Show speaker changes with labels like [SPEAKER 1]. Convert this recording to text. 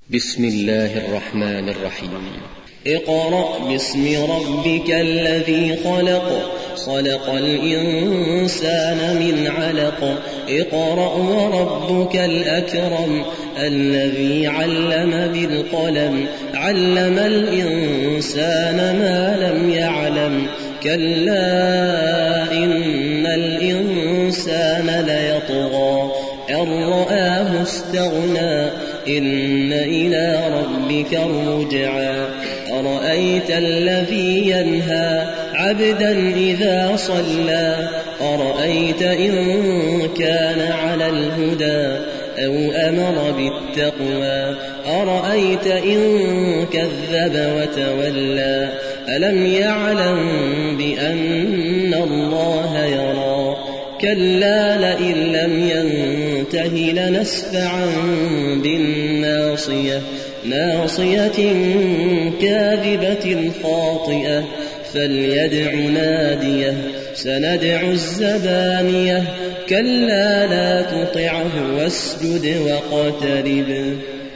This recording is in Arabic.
[SPEAKER 1] بسم الله الرحمن الرحيم.
[SPEAKER 2] اقرأ باسم ربك الذي خلق خلق الإنسان من علق اقرأ وربك الأكرم الذي علم بالقلم علم الإنسان ما لم يعلم كلا إن الإنسان ليطغى أن رآه استغنى إن إلى ربك الرجعى أرأيت الذي ينهى عبدا إذا صلى أرأيت إن كان على الهدى أو أمر بالتقوى أرأيت إن كذب وتولى ألم يعلم بأن الله يرى كلا لئن لم ينته لنسفعا بالناصية ناصية كاذبة خاطئة فليدع ناديه سندع الزبانية كلا لا تطعه واسجد واقترب